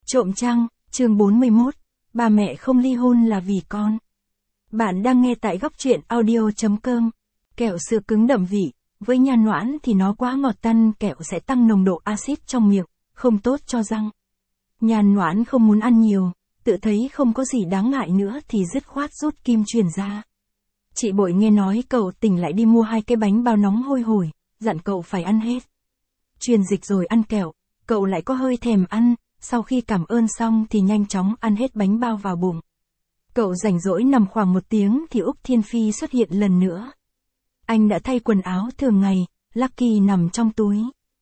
Trộm trăng, chương 41, ba mẹ không ly hôn là vì con. Bạn đang nghe tại góc truyện audio.com. Kẹo sữa cứng đậm vị, với nhan noãn thì nó quá ngọt tăn, kẹo sẽ tăng nồng độ axit trong miệng, không tốt cho răng. Nhan noãn không muốn ăn nhiều, tự thấy không có gì đáng ngại nữa thì dứt khoát rút kim truyền ra. Chị Bội nghe nói cậu tỉnh lại đi mua 2 cái bánh bao nóng hôi hổi, dặn cậu phải ăn hết. Truyền dịch rồi ăn kẹo, cậu lại có hơi thèm ăn. Sau khi cảm ơn xong thì nhanh chóng ăn hết bánh bao vào bụng. Cậu rảnh rỗi nằm khoảng 1 tiếng thì Úc Thiên Phi xuất hiện lần nữa. Anh đã thay quần áo thường ngày, Lucky nằm trong túi.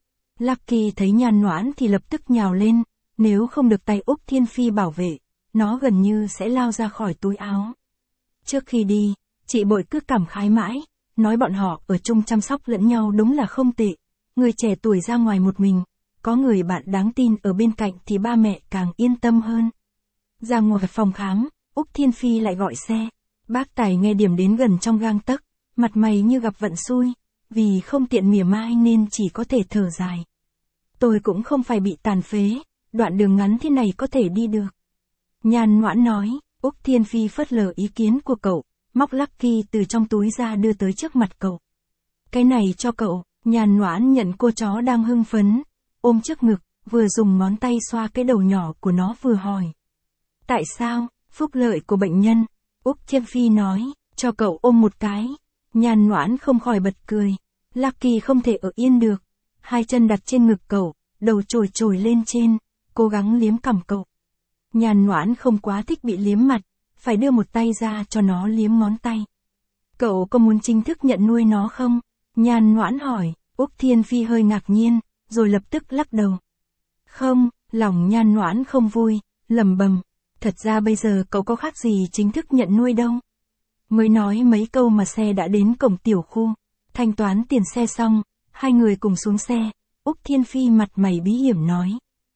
Lucky thấy nhan noãn thì lập tức nhào lên, nếu không được tay Úc Thiên Phi bảo vệ, nó gần như sẽ lao ra khỏi túi áo. Trước khi đi, chị Bội cứ cảm khái mãi, nói bọn họ ở chung chăm sóc lẫn nhau đúng là không tệ. Người trẻ tuổi ra ngoài một mình, có người bạn đáng tin ở bên cạnh thì ba mẹ càng yên tâm hơn. Ra ngoài phòng khám, Úc Thiên Phi lại gọi xe. Bác Tài nghe điểm đến gần trong gang tấc, mặt mày như gặp vận xui, vì không tiện mỉa mai nên chỉ có thể thở dài. Tôi cũng không phải bị tàn phế, đoạn đường ngắn thế này có thể đi được. Nhan noãn nói, Úc Thiên Phi phớt lờ ý kiến của cậu, móc Lucky từ trong túi ra đưa tới trước mặt cậu. Cái này cho cậu. Nhan noãn nhận cô chó đang hưng phấn, ôm trước ngực, vừa dùng ngón tay xoa cái đầu nhỏ của nó vừa hỏi. Tại sao? Phúc lợi của bệnh nhân. Úc Thiên Phi nói, cho cậu ôm một cái. Nhan noãn không khỏi bật cười. Lucky không thể ở yên được. 2 chân đặt trên ngực cậu, đầu trồi trồi lên trên, cố gắng liếm cằm cậu. Nhan noãn không quá thích bị liếm mặt, phải đưa một tay ra cho nó liếm ngón tay. Cậu có muốn chính thức nhận nuôi nó không? Nhan noãn hỏi. Úc Thiên Phi hơi ngạc nhiên, rồi lập tức lắc đầu. Không, lòng nhan noãn không vui, lẩm bẩm. Thật ra bây giờ cậu có khác gì chính thức nhận nuôi đâu. Mới nói mấy câu mà xe đã đến cổng tiểu khu. Thanh toán tiền xe xong, 2 người cùng xuống xe. Úc Thiên Phi mặt mày bí hiểm nói.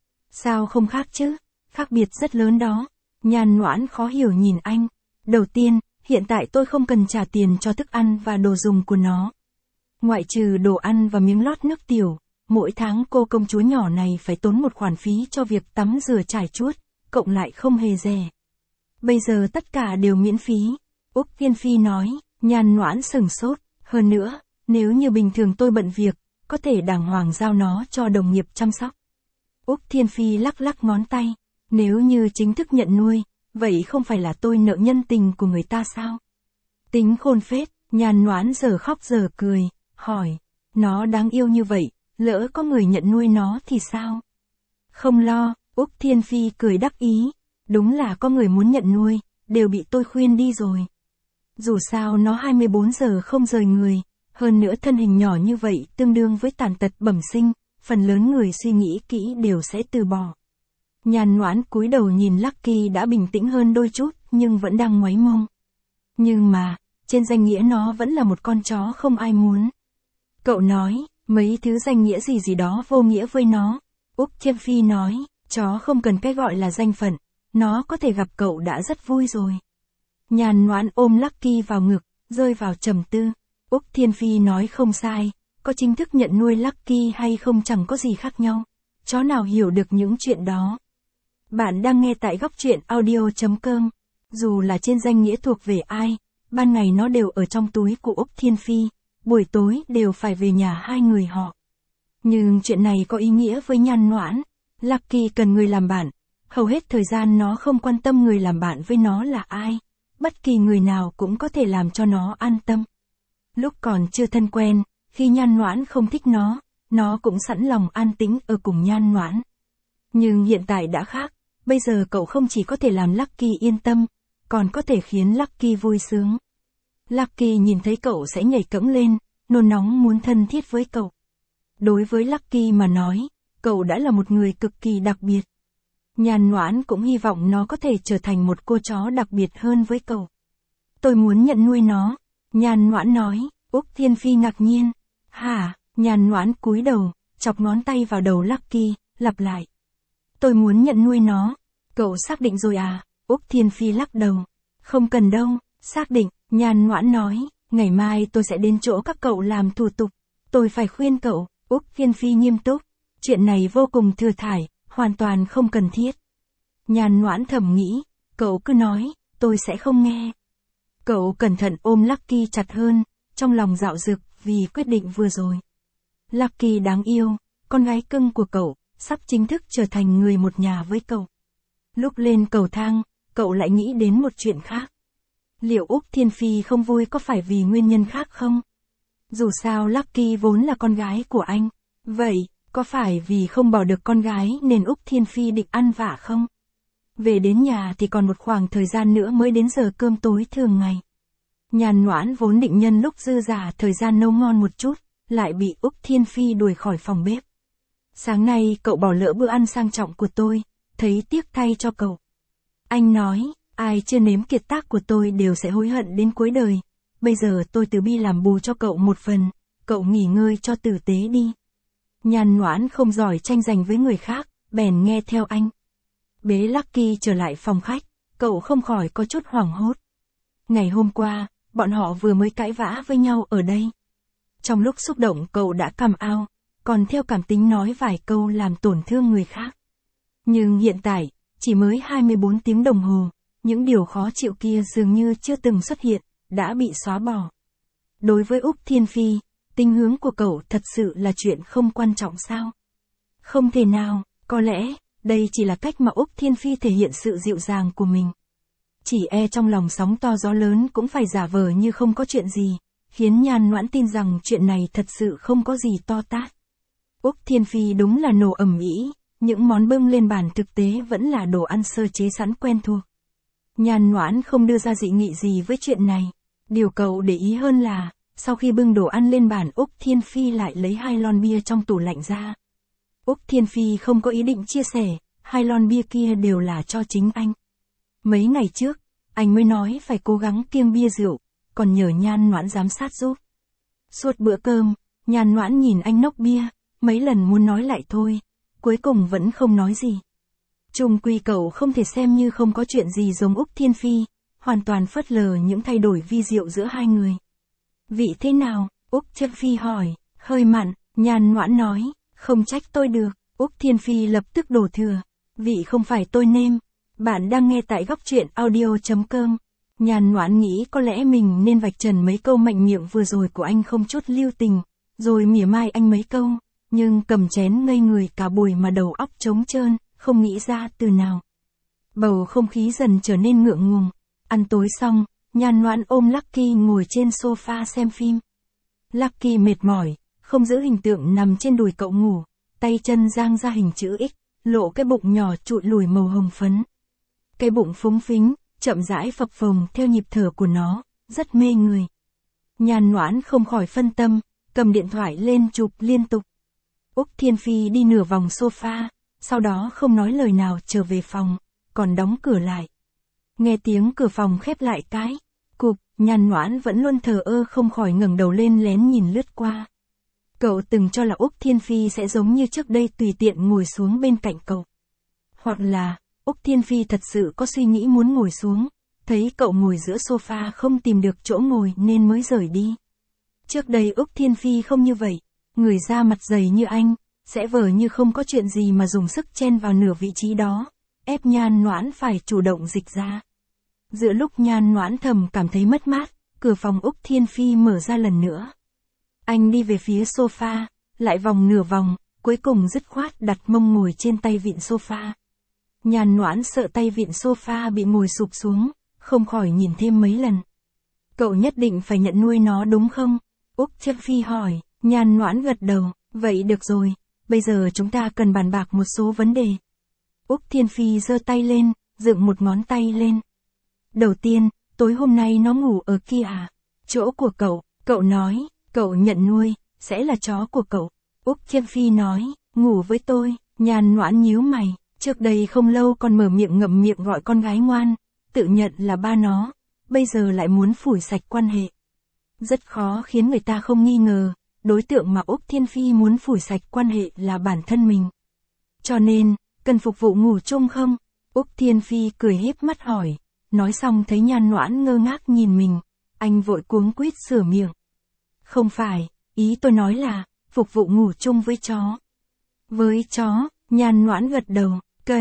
Sao không khác chứ? Khác biệt rất lớn đó. Nhan noãn khó hiểu nhìn anh. Đầu tiên, hiện tại tôi không cần trả tiền cho thức ăn và đồ dùng của nó. Ngoại trừ đồ ăn và miếng lót nước tiểu, mỗi tháng cô công chúa nhỏ này phải tốn một khoản phí cho việc tắm rửa trải chuốt, cộng lại không hề rẻ. Bây giờ tất cả đều miễn phí. Úc Thiên Phi nói. Nhan noãn sửng sốt. Hơn nữa, nếu như bình thường tôi bận việc, có thể đàng hoàng giao nó cho đồng nghiệp chăm sóc. Úc Thiên Phi lắc lắc ngón tay. Nếu như chính thức nhận nuôi, vậy không phải là tôi nợ nhân tình của người ta sao? Tính khôn phết. Nhan noãn giờ khóc giờ cười. Hỏi, nó đáng yêu như vậy, lỡ có người nhận nuôi nó thì sao? Không lo, Úc Thiên Phi cười đắc ý. Đúng là có người muốn nhận nuôi, đều bị tôi khuyên đi rồi. Dù sao nó 24 giờ không rời người, hơn nữa thân hình nhỏ như vậy tương đương với tàn tật bẩm sinh, phần lớn người suy nghĩ kỹ đều sẽ từ bỏ. Nhan noãn cúi đầu nhìn Lucky đã bình tĩnh hơn đôi chút nhưng vẫn đang ngoáy mông. Nhưng mà, trên danh nghĩa nó vẫn là một con chó không ai muốn. Cậu nói, mấy thứ danh nghĩa gì đó vô nghĩa với nó. Úc Thiên Phi nói, chó không cần cái gọi là danh phận, nó có thể gặp cậu đã rất vui rồi. Nhan noãn ôm Lucky vào ngực, rơi vào trầm tư. Úc Thiên Phi nói không sai, có chính thức nhận nuôi Lucky hay không chẳng có gì khác nhau. Chó nào hiểu được những chuyện đó. Bạn đang nghe tại góc truyện audio.com. Dù là trên danh nghĩa thuộc về ai, ban ngày nó đều ở trong túi của Úc Thiên Phi. Buổi tối đều phải về nhà 2 người họ. Nhưng chuyện này có ý nghĩa với nhan noãn. Lucky cần người làm bạn. Hầu hết thời gian nó không quan tâm người làm bạn với nó là ai. Bất kỳ người nào cũng có thể làm cho nó an tâm. Lúc còn chưa thân quen, khi nhan noãn không thích nó cũng sẵn lòng an tĩnh ở cùng nhan noãn. Nhưng hiện tại đã khác. Bây giờ cậu không chỉ có thể làm Lucky yên tâm, còn có thể khiến Lucky vui sướng. Lucky nhìn thấy cậu sẽ nhảy cẫng lên, nôn nóng muốn thân thiết với cậu. Đối với Lucky mà nói, cậu đã là một người cực kỳ đặc biệt. Nhan noãn cũng hy vọng nó có thể trở thành một cô chó đặc biệt hơn với cậu. Tôi muốn nhận nuôi nó. Nhan noãn nói. Úc Thiên Phi ngạc nhiên. Hả? Nhan noãn cúi đầu, chọc ngón tay vào đầu Lucky, lặp lại. Tôi muốn nhận nuôi nó. Cậu xác định rồi à? Úc Thiên Phi lắc đầu. Không cần đâu, xác định. Nhan noãn nói, ngày mai tôi sẽ đến chỗ các cậu làm thủ tục. Tôi phải khuyên cậu. Úc Thiên Phi nghiêm túc. Chuyện này vô cùng thừa thải, hoàn toàn không cần thiết. Nhan Noãn thầm nghĩ, cậu cứ nói, tôi sẽ không nghe. Cậu cẩn thận ôm Lucky chặt hơn, trong lòng dạo dực vì quyết định vừa rồi. Lucky đáng yêu, con gái cưng của cậu, sắp chính thức trở thành người một nhà với cậu. Lúc lên cầu thang, cậu lại nghĩ đến một chuyện khác. Liệu Úc Thiên Phi không vui có phải vì nguyên nhân khác không? Dù sao Lucky vốn là con gái của anh. Vậy, có phải vì không bỏ được con gái nên Úc Thiên Phi định ăn vạ không? Về đến nhà thì còn một khoảng thời gian nữa mới đến giờ cơm tối thường ngày. Nhan Noãn vốn định nhân lúc dư dả thời gian nấu ngon một chút, lại bị Úc Thiên Phi đuổi khỏi phòng bếp. Sáng nay cậu bỏ lỡ bữa ăn sang trọng của tôi, thấy tiếc thay cho cậu. Anh nói, ai chưa nếm kiệt tác của tôi đều sẽ hối hận đến cuối đời. Bây giờ tôi từ bi làm bù cho cậu một phần, cậu nghỉ ngơi cho tử tế đi. Nhan Noãn không giỏi tranh giành với người khác, bèn nghe theo anh. Bế Lucky trở lại phòng khách, cậu không khỏi có chút hoảng hốt. Ngày hôm qua, bọn họ vừa mới cãi vã với nhau ở đây. Trong lúc xúc động cậu đã cằm ao, còn theo cảm tính nói vài câu làm tổn thương người khác. Nhưng hiện tại, chỉ mới 24 tiếng đồng hồ, những điều khó chịu kia dường như chưa từng xuất hiện, đã bị xóa bỏ. Đối với Úc Thiên Phi, tình hướng của cậu thật sự là chuyện không quan trọng sao? Không thể nào, có lẽ, đây chỉ là cách mà Úc Thiên Phi thể hiện sự dịu dàng của mình. Chỉ trong lòng sóng to gió lớn cũng phải giả vờ như không có chuyện gì, khiến Nhan Noãn tin rằng chuyện này thật sự không có gì to tát. Úc Thiên Phi đúng là nổ ầm ĩ, những món bưng lên bàn thực tế vẫn là đồ ăn sơ chế sẵn quen thuộc. Nhan Noãn không đưa ra dị nghị gì với chuyện này. Điều cậu để ý hơn là, sau khi bưng đồ ăn lên bàn Úc Thiên Phi lại lấy 2 lon bia trong tủ lạnh ra. Úc Thiên Phi không có ý định chia sẻ, 2 lon bia kia đều là cho chính anh. Mấy ngày trước, anh mới nói phải cố gắng kiêng bia rượu, còn nhờ Nhan Noãn giám sát giúp. Suốt bữa cơm, Nhan Noãn nhìn anh nốc bia, mấy lần muốn nói lại thôi, cuối cùng vẫn không nói gì. Chung quy cậu không thể xem như không có chuyện gì giống Úc Thiên Phi, hoàn toàn phớt lờ những thay đổi vi diệu giữa hai người. Vị thế nào? Úc Thiên Phi hỏi. Hơi mặn, Nhan Noãn nói, không trách tôi được. Úc Thiên Phi lập tức đổ thừa. Vị không phải tôi nêm. Bạn đang nghe tại góc truyện audio.com. Nhan Noãn nghĩ có lẽ mình nên vạch trần mấy câu mạnh miệng vừa rồi của anh không chút lưu tình, rồi mỉa mai anh mấy câu, nhưng cầm chén ngây người cả buổi mà đầu óc trống trơn, không nghĩ ra từ nào. Bầu không khí dần trở nên ngượng ngùng. Ăn tối xong, Nhan Noãn ôm Lucky ngồi trên sofa xem phim. Lucky mệt mỏi, không giữ hình tượng nằm trên đùi cậu ngủ, tay chân dang ra hình chữ X, lộ cái bụng nhỏ trụi lùi màu hồng phấn. Cái bụng phúng phính, chậm rãi phập phồng theo nhịp thở của nó, rất mê người. Nhan Noãn không khỏi phân tâm, cầm điện thoại lên chụp liên tục. Úc Thiên Phi đi nửa vòng sofa, sau đó không nói lời nào trở về phòng, còn đóng cửa lại. Nghe tiếng cửa phòng khép lại cái, cụp, Nhan Noãn vẫn luôn thờ ơ không khỏi ngẩng đầu lên lén nhìn lướt qua. Cậu từng cho là Úc Thiên Phi sẽ giống như trước đây tùy tiện ngồi xuống bên cạnh cậu. Hoặc là, Úc Thiên Phi thật sự có suy nghĩ muốn ngồi xuống, thấy cậu ngồi giữa sofa không tìm được chỗ ngồi nên mới rời đi. Trước đây Úc Thiên Phi không như vậy, người da mặt dày như anh, sẽ vờ như không có chuyện gì mà dùng sức chen vào nửa vị trí đó, ép Nhan Noãn phải chủ động dịch ra. Giữa lúc Nhan Noãn thầm cảm thấy mất mát, cửa phòng Úc Thiên Phi mở ra lần nữa. Anh đi về phía sofa, lại vòng nửa vòng, cuối cùng dứt khoát đặt mông ngồi trên tay vịn sofa. Nhan Noãn sợ tay vịn sofa bị ngồi sụp xuống, không khỏi nhìn thêm mấy lần. Cậu nhất định phải nhận nuôi nó đúng không? Úc Thiên Phi hỏi. Nhan Noãn gật đầu, vậy được rồi, bây giờ chúng ta cần bàn bạc một số vấn đề. Úc Thiên Phi giơ tay lên, dựng một ngón tay lên. Đầu tiên, tối hôm nay nó ngủ ở kia à? Chỗ của cậu nói, cậu nhận nuôi, sẽ là chó của cậu. Úc Thiên Phi nói, ngủ với tôi. Nhan Noãn nhíu mày, trước đây không lâu còn mở miệng ngậm miệng gọi con gái ngoan, tự nhận là ba nó, bây giờ lại muốn phủi sạch quan hệ. Rất khó khiến người ta không nghi ngờ, đối tượng mà Úc Thiên Phi muốn phủi sạch quan hệ là bản thân mình. Cho nên, cần phục vụ ngủ chung không? Úc Thiên Phi cười híp mắt hỏi, nói xong thấy Nhan Noãn ngơ ngác nhìn mình, anh vội cuống quýt sửa miệng. Không phải, ý tôi nói là, phục vụ ngủ chung với chó. Với chó, Nhan Noãn gật đầu,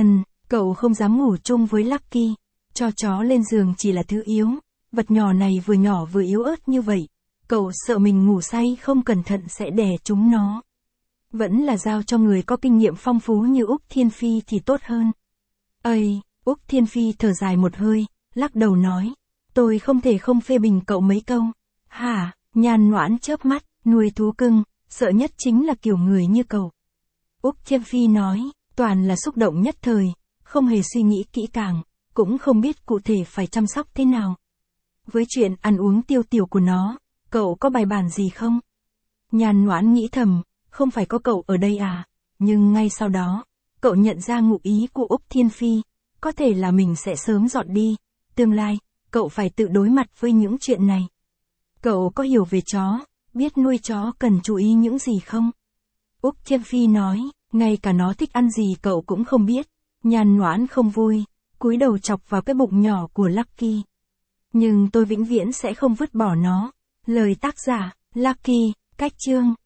Cậu không dám ngủ chung với Lucky, cho chó lên giường chỉ là thứ yếu, vật nhỏ này vừa nhỏ vừa yếu ớt như vậy, cậu sợ mình ngủ say không cẩn thận sẽ đè chúng nó. Vẫn là giao cho người có kinh nghiệm phong phú như Úc Thiên Phi thì tốt hơn. Ây, Úc Thiên Phi thở dài một hơi, lắc đầu nói, tôi không thể không phê bình cậu mấy câu. Hả, Nhan Noãn chớp mắt, nuôi thú cưng, sợ nhất chính là kiểu người như cậu. Úc Thiên Phi nói, toàn là xúc động nhất thời, không hề suy nghĩ kỹ càng, cũng không biết cụ thể phải chăm sóc thế nào. Với chuyện ăn uống tiêu tiểu của nó, cậu có bài bản gì không? Nhan Noãn nghĩ thầm, không phải có cậu ở đây à, nhưng ngay sau đó, cậu nhận ra ngụ ý của Úc Thiên Phi, có thể là mình sẽ sớm dọn đi, tương lai, cậu phải tự đối mặt với những chuyện này. Cậu có hiểu về chó, biết nuôi chó cần chú ý những gì không? Úc Thiên Phi nói, ngay cả nó thích ăn gì cậu cũng không biết. Nhan Noãn không vui, cúi đầu chọc vào cái bụng nhỏ của Lucky. Nhưng tôi vĩnh viễn sẽ không vứt bỏ nó. Lời tác giả, Lucky, cách chương.